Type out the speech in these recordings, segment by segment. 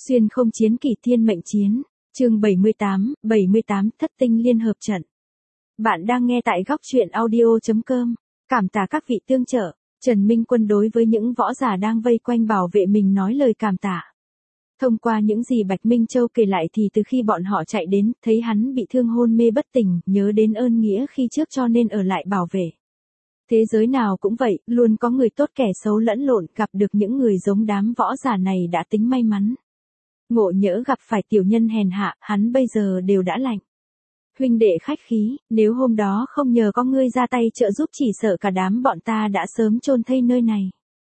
Xuyên không chiến kỳ thiên mệnh chiến, chương 78, thất tinh liên hợp trận. Bạn đang nghe tại góc truyện audio.com, cảm tạ các vị tương trợ. Trần Minh Quân đối với những võ giả đang vây quanh bảo vệ mình nói lời cảm tạ. Thông qua những gì Bạch Minh Châu kể lại thì từ khi bọn họ chạy đến, thấy hắn bị thương hôn mê bất tỉnh, nhớ đến ơn nghĩa khi trước cho nên ở lại bảo vệ. Thế giới nào cũng vậy, luôn có người tốt kẻ xấu lẫn lộn, gặp được những người giống đám võ giả này đã tính may mắn. Ngộ nhỡ gặp phải tiểu nhân hèn hạ, hắn bây giờ đều đã lạnh. Huynh đệ khách khí, nếu hôm đó không nhờ có ngươi ra tay trợ giúp chỉ sợ cả đám bọn ta đã sớm chôn thây nơi này.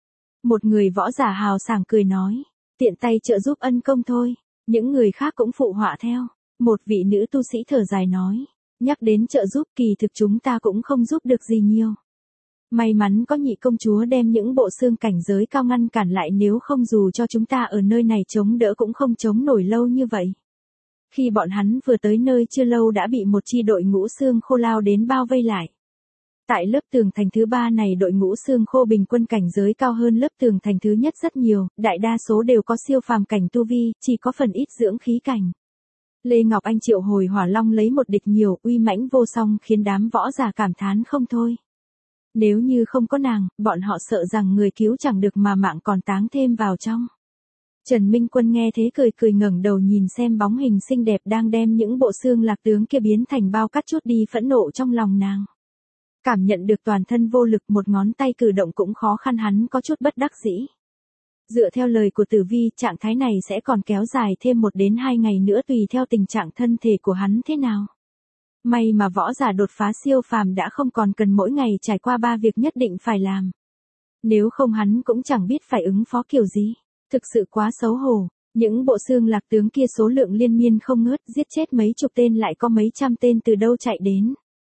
Một người võ giả hào sảng cười nói, tiện tay trợ giúp ân công thôi, những người khác cũng phụ họa theo. Một vị nữ tu sĩ thở dài nói, nhắc đến trợ giúp kỳ thực chúng ta cũng không giúp được gì nhiều. May mắn có nhị công chúa đem những bộ xương cảnh giới cao ngăn cản lại, nếu không dù cho chúng ta ở nơi này chống đỡ cũng không chống nổi lâu như vậy. Khi bọn hắn vừa tới nơi chưa lâu đã bị một chi đội ngũ xương khô lao đến bao vây lại. Tại lớp tường thành thứ 3 này đội ngũ xương khô bình quân cảnh giới cao hơn lớp tường thành thứ nhất rất nhiều, đại đa số đều có siêu phàm cảnh tu vi, chỉ có phần ít dưỡng khí cảnh. Lê Ngọc Anh triệu hồi hỏa long lấy một địch nhiều, uy mãnh vô song khiến đám võ giả cảm thán không thôi. Nếu như không có nàng, bọn họ sợ rằng người cứu chẳng được mà mạng còn táng thêm vào trong. Trần Minh Quân nghe thế cười cười ngẩng đầu nhìn xem bóng hình xinh đẹp đang đem những bộ xương lạc tướng kia biến thành bao cát chút đi phẫn nộ trong lòng nàng. Cảm nhận được toàn thân vô lực, một ngón tay cử động cũng khó khăn, hắn có chút bất đắc dĩ. Dựa theo lời của Tử Vi, trạng thái này sẽ còn kéo dài thêm 1 đến 2 ngày nữa tùy theo tình trạng thân thể của hắn thế nào. May mà võ giả đột phá siêu phàm đã không còn cần mỗi ngày trải qua 3 việc nhất định phải làm. Nếu không hắn cũng chẳng biết phải ứng phó kiểu gì. Thực sự quá xấu hổ. Những bộ xương lạc tướng kia số lượng liên miên không ngớt, giết chết mấy chục tên lại có mấy trăm tên từ đâu chạy đến.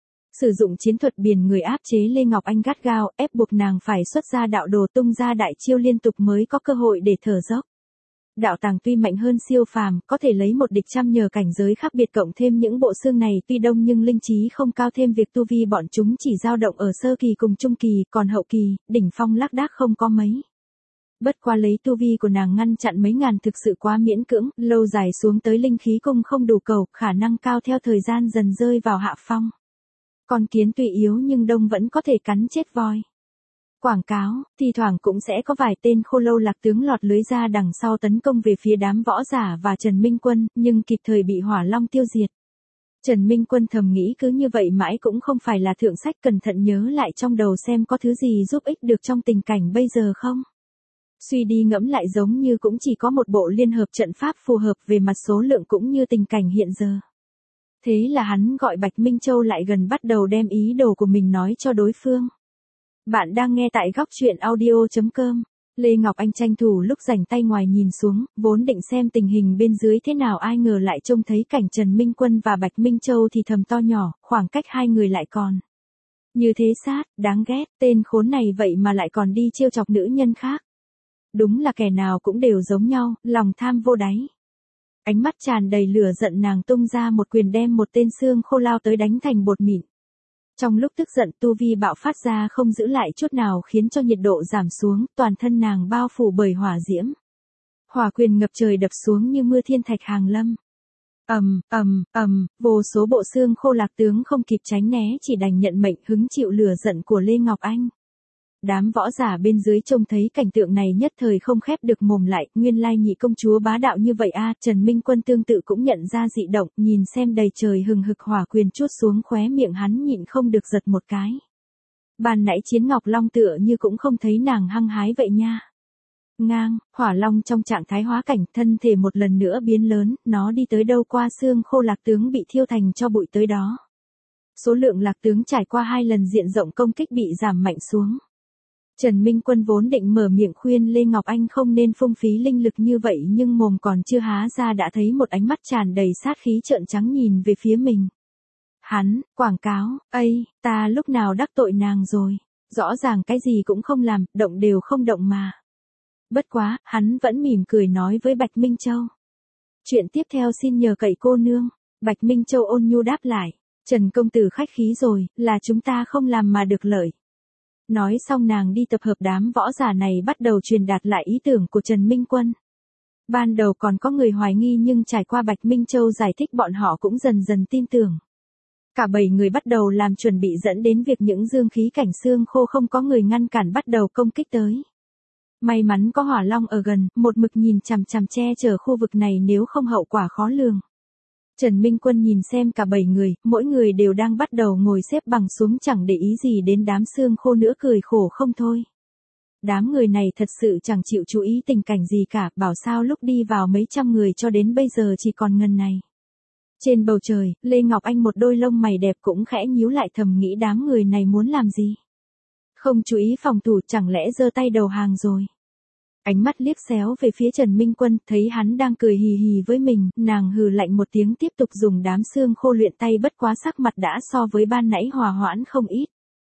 Sử dụng chiến thuật biển người áp chế Lê Ngọc Anh gắt gao, ép buộc nàng phải xuất ra đạo đồ tung ra đại chiêu liên tục mới có cơ hội để thở dốc. Đạo tàng tuy mạnh hơn siêu phàm, có thể lấy một địch trăm nhờ cảnh giới khác biệt cộng thêm những bộ xương này tuy đông nhưng linh trí không cao, thêm việc tu vi bọn chúng chỉ dao động ở sơ kỳ cùng trung kỳ, còn hậu kỳ, đỉnh phong lác đác không có mấy. Bất qua lấy tu vi của nàng ngăn chặn mấy ngàn thực sự quá miễn cưỡng, lâu dài xuống tới linh khí cung không đủ cầu, khả năng cao theo thời gian dần rơi vào hạ phong. Con kiến tuy yếu nhưng đông vẫn có thể cắn chết voi. Quảng cáo, thi thoảng cũng sẽ có vài tên khô lâu lạc tướng lọt lưới ra đằng sau tấn công về phía đám võ giả và Trần Minh Quân, nhưng kịp thời bị hỏa long tiêu diệt. Trần Minh Quân thầm nghĩ cứ như vậy mãi cũng không phải là thượng sách, cẩn thận nhớ lại trong đầu xem có thứ gì giúp ích được trong tình cảnh bây giờ không. Suy đi ngẫm lại giống như cũng chỉ có một bộ liên hợp trận pháp phù hợp về mặt số lượng cũng như tình cảnh hiện giờ. Thế là hắn gọi Bạch Minh Châu lại gần, bắt đầu đem ý đồ của mình nói cho đối phương. Bạn đang nghe tại góc truyện audio.com. Lê Ngọc Anh tranh thủ lúc rảnh tay ngoài nhìn xuống, vốn định xem tình hình bên dưới thế nào, ai ngờ lại trông thấy cảnh Trần Minh Quân và Bạch Minh Châu thì thầm to nhỏ, khoảng cách hai người lại còn như thế sát, đáng ghét, tên khốn này vậy mà lại còn đi trêu chọc nữ nhân khác. Đúng là kẻ nào cũng đều giống nhau, lòng tham vô đáy. Ánh mắt tràn đầy lửa giận, nàng tung ra một quyền đem một tên xương khô lao tới đánh thành bột mịn. Trong lúc tức giận tu vi bạo phát ra không giữ lại chút nào khiến cho nhiệt độ giảm xuống, toàn thân nàng bao phủ bởi hỏa diễm. Hỏa quyền ngập trời đập xuống như mưa thiên thạch hàng lâm. Vô số bộ xương khô lạc tướng không kịp tránh né chỉ đành nhận mệnh hứng chịu lửa giận của Lê Ngọc Anh. Đám võ giả bên dưới trông thấy cảnh tượng này nhất thời không khép được mồm lại, nguyên lai nhị công chúa bá đạo như vậy a. Trần Minh Quân tương tự cũng nhận ra dị động, nhìn xem đầy trời hừng hực hỏa quyền chút xuống khóe miệng hắn nhịn không được giật một cái. Ban nãy Chiến Ngọc Long tựa như cũng không thấy nàng hăng hái vậy nha. Ngang, hỏa long trong trạng thái hóa cảnh, thân thể một lần nữa biến lớn, nó đi tới đâu qua xương khô lạc tướng bị thiêu thành cho bụi tới đó. Số lượng lạc tướng trải qua 2 lần diện rộng công kích bị giảm mạnh xuống. Trần Minh Quân vốn định mở miệng khuyên Lê Ngọc Anh không nên phung phí linh lực như vậy nhưng mồm còn chưa há ra đã thấy một ánh mắt tràn đầy sát khí trợn trắng nhìn về phía mình. Hắn, quảng cáo, ta lúc nào đắc tội nàng rồi, rõ ràng cái gì cũng không làm, động đều không động mà. Bất quá, hắn vẫn mỉm cười nói với Bạch Minh Châu. Chuyện tiếp theo xin nhờ cậy cô nương. Bạch Minh Châu ôn nhu đáp lại, Trần công tử khách khí rồi, là chúng ta không làm mà được lợi. Nói xong nàng đi tập hợp đám võ giả này bắt đầu truyền đạt lại ý tưởng của Trần Minh Quân. Ban đầu còn có người hoài nghi nhưng trải qua Bạch Minh Châu giải thích bọn họ cũng dần dần tin tưởng. Cả 7 người bắt đầu làm chuẩn bị dẫn đến việc những dương khí cảnh xương khô không có người ngăn cản bắt đầu công kích tới. May mắn có Hỏa Long ở gần, một mực nhìn chằm chằm che chở khu vực này nếu không hậu quả khó lường. Trần Minh Quân nhìn xem cả 7 người, mỗi người đều đang bắt đầu ngồi xếp bằng xuống chẳng để ý gì đến đám xương khô nữa cười khổ không thôi. Đám người này thật sự chẳng chịu chú ý tình cảnh gì cả, bảo sao lúc đi vào mấy trăm người cho đến bây giờ chỉ còn ngần này. Trên bầu trời, Lê Ngọc Anh một đôi lông mày đẹp cũng khẽ nhíu lại thầm nghĩ đám người này muốn làm gì. Không chú ý phòng thủ chẳng lẽ giơ tay đầu hàng rồi. Ánh mắt liếc xéo về phía Trần Minh Quân, thấy hắn đang cười hì hì với mình, nàng hừ lạnh một tiếng tiếp tục dùng đám xương khô luyện tay bất quá sắc mặt đã so với ban nãy hòa hoãn không ít.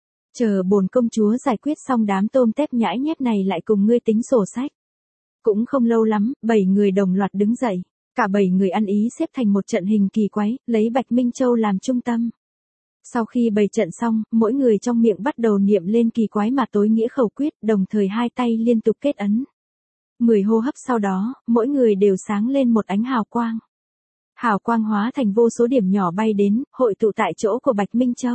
Chờ bổn công chúa giải quyết xong đám tôm tép nhãi nhép này lại cùng ngươi tính sổ sách. Cũng không lâu lắm, 7 người đồng loạt đứng dậy. Cả 7 người ăn ý xếp thành một trận hình kỳ quái, lấy Bạch Minh Châu làm trung tâm. Sau khi bày trận xong, mỗi người trong miệng bắt đầu niệm lên kỳ quái mà tối nghĩa khẩu quyết, đồng thời hai tay liên tục kết ấn. 10 hô hấp sau đó, mỗi người đều sáng lên một ánh hào quang. Hào quang hóa thành vô số điểm nhỏ bay đến, hội tụ tại chỗ của Bạch Minh Châu.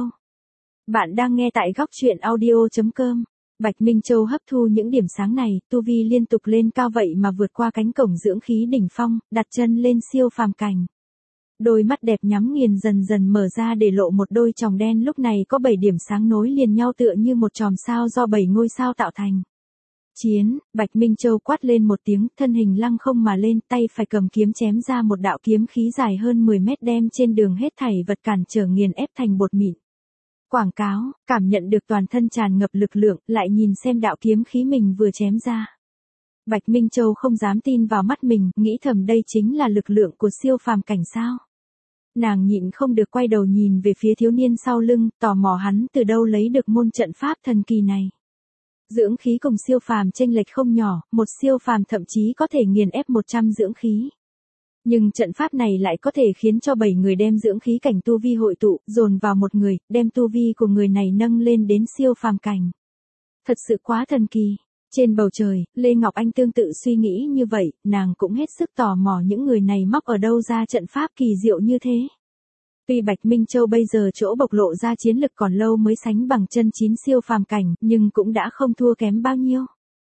Bạn đang nghe tại góc truyện audio.com. Bạch Minh Châu hấp thu những điểm sáng này, tu vi liên tục lên cao vậy mà vượt qua cánh cổng dưỡng khí đỉnh phong, đặt chân lên siêu phàm cảnh. Đôi mắt đẹp nhắm nghiền dần dần mở ra để lộ một đôi tròng đen lúc này có 7 điểm sáng nối liền nhau tựa như một chòm sao do 7 ngôi sao tạo thành. Chiến, Bạch Minh Châu quát lên một tiếng, thân hình lăng không mà lên, tay phải cầm kiếm chém ra một đạo kiếm khí dài hơn 10 mét đem trên đường hết thảy vật cản trở nghiền ép thành bột mịn. Quảng cáo, cảm nhận được toàn thân tràn ngập lực lượng, lại nhìn xem đạo kiếm khí mình vừa chém ra. Bạch Minh Châu không dám tin vào mắt mình, nghĩ thầm đây chính là lực lượng của siêu phàm cảnh sao. Nàng nhịn không được quay đầu nhìn về phía thiếu niên sau lưng, tò mò hắn từ đâu lấy được môn trận pháp thần kỳ này. Dưỡng khí cùng siêu phàm chênh lệch không nhỏ, một siêu phàm thậm chí có thể nghiền ép 100 dưỡng khí. Nhưng trận pháp này lại có thể khiến cho 7 người đem dưỡng khí cảnh tu vi hội tụ, dồn vào một người, đem tu vi của người này nâng lên đến siêu phàm cảnh. Thật sự quá thần kỳ. Trên bầu trời, Lê Ngọc Anh tương tự suy nghĩ như vậy, nàng cũng hết sức tò mò những người này móc ở đâu ra trận pháp kỳ diệu như thế. Tuy Bạch Minh Châu bây giờ chỗ bộc lộ ra chiến lực còn lâu mới sánh bằng chân 9 siêu phàm cảnh, nhưng cũng đã không thua kém bao nhiêu.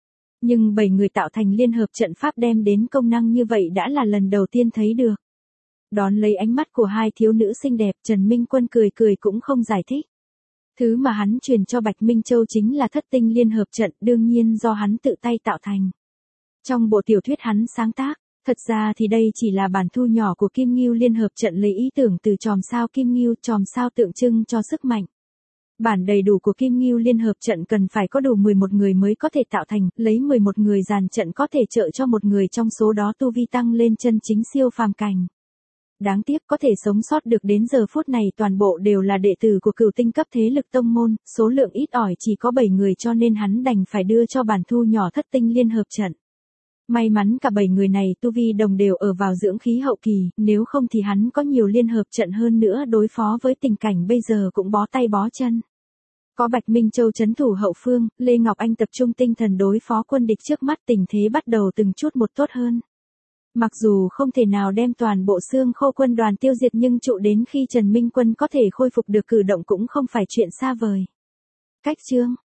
Nhưng 7 người tạo thành liên hợp trận pháp đem đến công năng như vậy đã là lần đầu tiên thấy được. Đón lấy ánh mắt của hai thiếu nữ xinh đẹp, Trần Minh Quân cười cười cũng không giải thích. Thứ mà hắn truyền cho Bạch Minh Châu chính là thất tinh liên hợp trận, đương nhiên do hắn tự tay tạo thành. Trong bộ tiểu thuyết hắn sáng tác, thật ra thì đây chỉ là bản thu nhỏ của Kim Ngưu liên hợp trận lấy ý tưởng từ chòm sao Kim Ngưu, chòm sao tượng trưng cho sức mạnh. Bản đầy đủ của Kim Ngưu liên hợp trận cần phải có đủ 11 người mới có thể tạo thành, lấy 11 người dàn trận có thể trợ cho một người trong số đó tu vi tăng lên chân chính siêu phàm cảnh. Đáng tiếc có thể sống sót được đến giờ phút này toàn bộ đều là đệ tử của cửu tinh cấp thế lực tông môn, số lượng ít ỏi chỉ có 7 người cho nên hắn đành phải đưa cho bản thu nhỏ thất tinh liên hợp trận. May mắn cả 7 người này tu vi đồng đều ở vào dưỡng khí hậu kỳ, nếu không thì hắn có nhiều liên hợp trận hơn nữa đối phó với tình cảnh bây giờ cũng bó tay bó chân. Có Bạch Minh Châu trấn thủ hậu phương, Lê Ngọc Anh tập trung tinh thần đối phó quân địch trước mắt, tình thế bắt đầu từng chút một tốt hơn. Mặc dù không thể nào đem toàn bộ xương khô quân đoàn tiêu diệt nhưng trụ đến khi Trần Minh Quân có thể khôi phục được cử động cũng không phải chuyện xa vời. Cách chương